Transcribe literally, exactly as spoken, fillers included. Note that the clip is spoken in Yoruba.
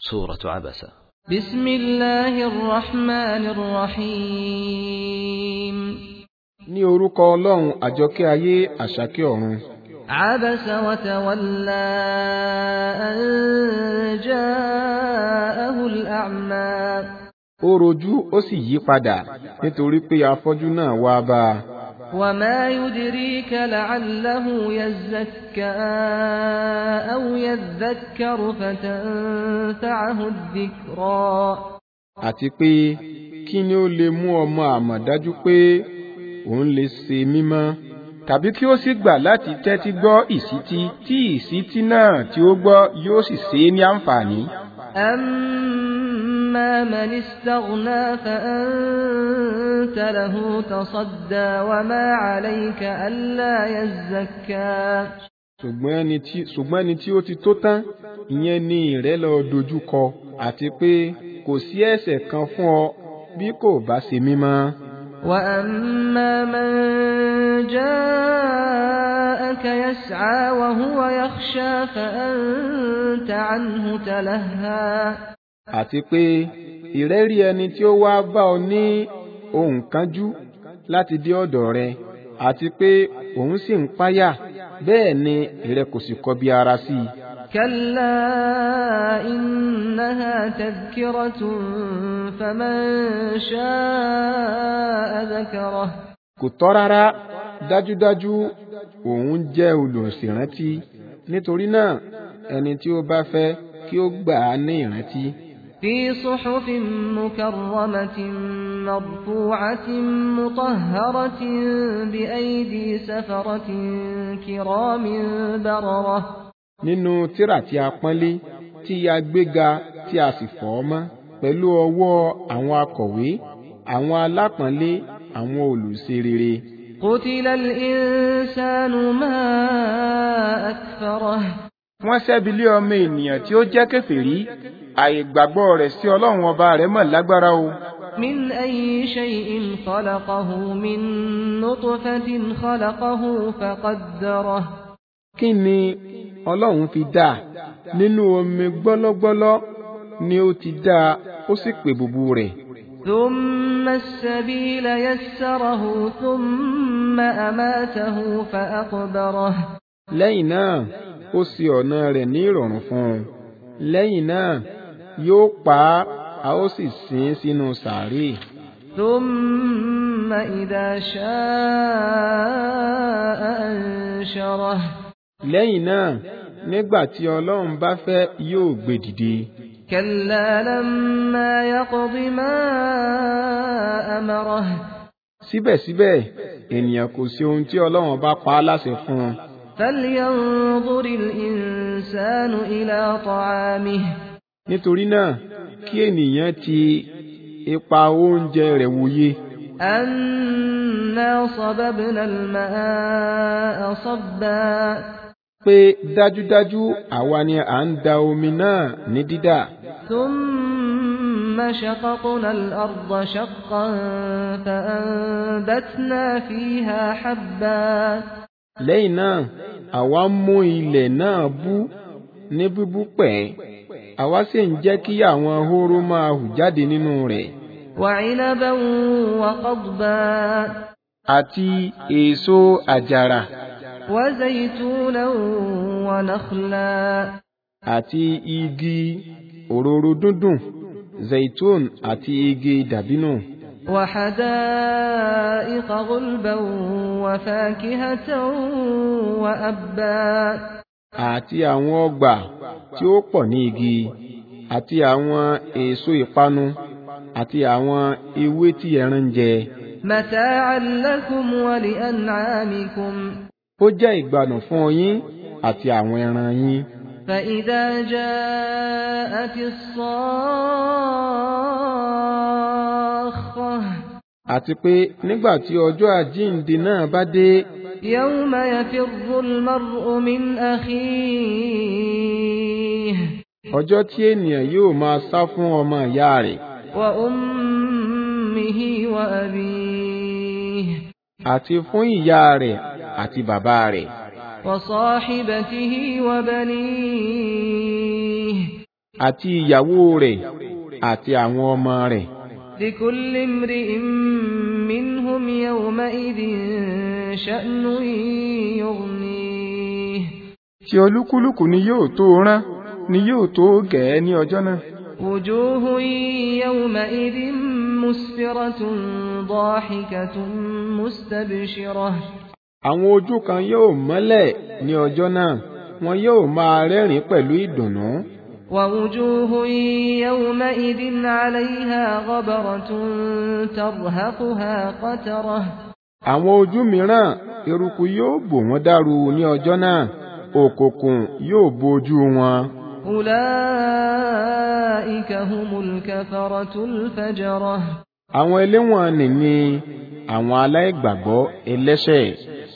سورة عبسة. بسم الله الرحمن الرحيم. ní orúkọ Ọlọ́run àjọkẹ́ ayé àṣàkẹ́ ọ̀run. عبس وتولى أن جاءه الأعمى. ó rojú ó sì yí padà nítorí pé afọ́jú náà wá bá a. وما يدريك لعله يزكى أو يذكر فتنفعه الذكرى. àti pé kí ni ó lè mú ọmọ àmọ̀dájú pé òun lè ṣe mímọ́ tàbí kí ó sì gbà láti tẹ́tí gbọ́ ìsítí tí ìsítí náà tí ó gbọ́ yóò sì ṣe é ní àǹfààní. أما من استغنى فأنت له تصدى وما عليك ألا يزكى. ṣùgbọ́n ẹni tí ṣùgbọ́n ẹni tí ó ti tó tán ìyẹn ni ìrẹ́ lọ dojú kọ àti pé kò sí ẹ̀ṣẹ̀ kan fún ọ bí kò bá ṣe mímọ́. وأما من جاءك يسعى وهو يخشى فأنت عنه تلهى. àti pé ìrẹ́rí ẹni tí ó wá bá ọ ní ohun kánjú láti dé ọ̀dọ̀ rẹ àti pé òun sì ń páyà bẹ́ẹ̀ ni ìrẹ́ kò sì kọbi ara sí i. كلا إنها تذكرة فمن شاء ذكره. kò tọ́ rárá dájúdájú òun jẹ́ olùṣèrántí nítorí náà ẹni tí ó bá fẹ́ kí ó gbà á ní ìrántí. في صحف مكرمة مرفوعة مطهرة بأيدي سفرة كرام بررة. nínú tírà tí a pọ́nlé tí a gbéga tí a sì fọ̀ mọ́ pẹ̀lú ọwọ́ àwọn akọ̀wé àwọn alápọ̀nlé àwọn olùṣe rere. قتل الإنسان ما أكفره. wọ́n ṣẹ́bi lé ọmọ ènìyàn tí ó jẹ́ kèfèrí àìgbàgbọ́ rẹ̀ sí Ọlọ́run ọba rẹ̀ mọ̀ lágbára o. من أي شيء خلقه من نطفة خلقه فقدره. kí ni Ọlọ́run fi dá nínú omi gbọ́lọ́gbọ́lọ́ ni ó ti dá ó sì pè bùbù rẹ̀. ثم السبيل يسره ثم أماته فأقبره. lẹ́yìn náà ó ṣe ọ̀nà rẹ̀ ní ìrọ̀rùn fún un lẹ́yìn náà yóò pa á a ó sì sin sínú sàárè. ثم إذا شاء أنشره. lẹ́yìn náà nígbà tí Ọlọ́run bá fẹ́ yóò gbé dìde. كلا لما يقض ما أمره. síbẹ̀síbẹ̀ ènìyàn kò sí ohun tí Ọlọ́run bá pa á láṣẹ fún un. فلينظر الإنسان إلى طعامه. nítorí náà kí ènìyàn ti ipa oúnjẹ rẹ̀ wòye. أنا صببنا الماء صبا. pé dájúdájú àwa ni à ń da omi náà ní dídà. ثم شققنا الأرض شقا فأنبتنا فيها حبا. lẹ́yìn náà àwa mú ilẹ̀ náà bú ní bíbú pẹ̀ àwa sì ń jẹ́ kí àwọn hóró máa hù jáde nínú rẹ̀. وعنبا وقضبا. àti èso àjàrà. وزيتونا ونخلا. àti igi òróró dúndùn zaitun àti igi dàbínù. وحدائق غلبا وفاكهة وأبا. àti àwọn ọgbà tí ó pọ̀ ní igi àti àwọn èso ìpanu àti àwọn ewé tí ẹran ń jẹ. متاعا لكم ولأنعامكم. ó jẹ́ ìgbádùn fún yín àti àwọn ẹran yín. فإذا جاءت الصاخة. àti pé nígbà tí ọjọ́ àjíǹde náà bá dé. يوم يفر المرء من أخيه. ọjọ́ tí ènìyàn yóò máa sá fún ọmọ ìyá rẹ̀. وأمه وأبيه. àti fún ìyá rẹ̀ àti bàbá rẹ̀. وصاحبته وبنيه. àti ìyàwó rẹ̀ àti àwọn ọmọ rẹ̀. لكل امرئ منهم يومئذ شأن يغنيه. tí olúkúlùkù ni yóò tó rán ni yóò tó gẹ̀ẹ́ ní ọjọ́ náà. وجوه يومئذ مسفرة ضاحكة مستبشرة. àwọn ojú kan yóò mọ́lẹ̀ ní ọjọ́ náà wọn yóò máa rẹ́rìn pẹ̀lú ìdùnnú. ووجوه يومئذ عليها غبرة ترهقها قترة. àwọn ojú mìíràn eruku yóò bò wọ́n dàrú ní ọjọ́ náà òkùnkùn yóò bo ojú wọn. أولئك هم الكفرة الفجرة. àwọn eléwọ̀n nì ni àwọn aláìgbàgbọ́ ẹlẹ́ṣẹ̀.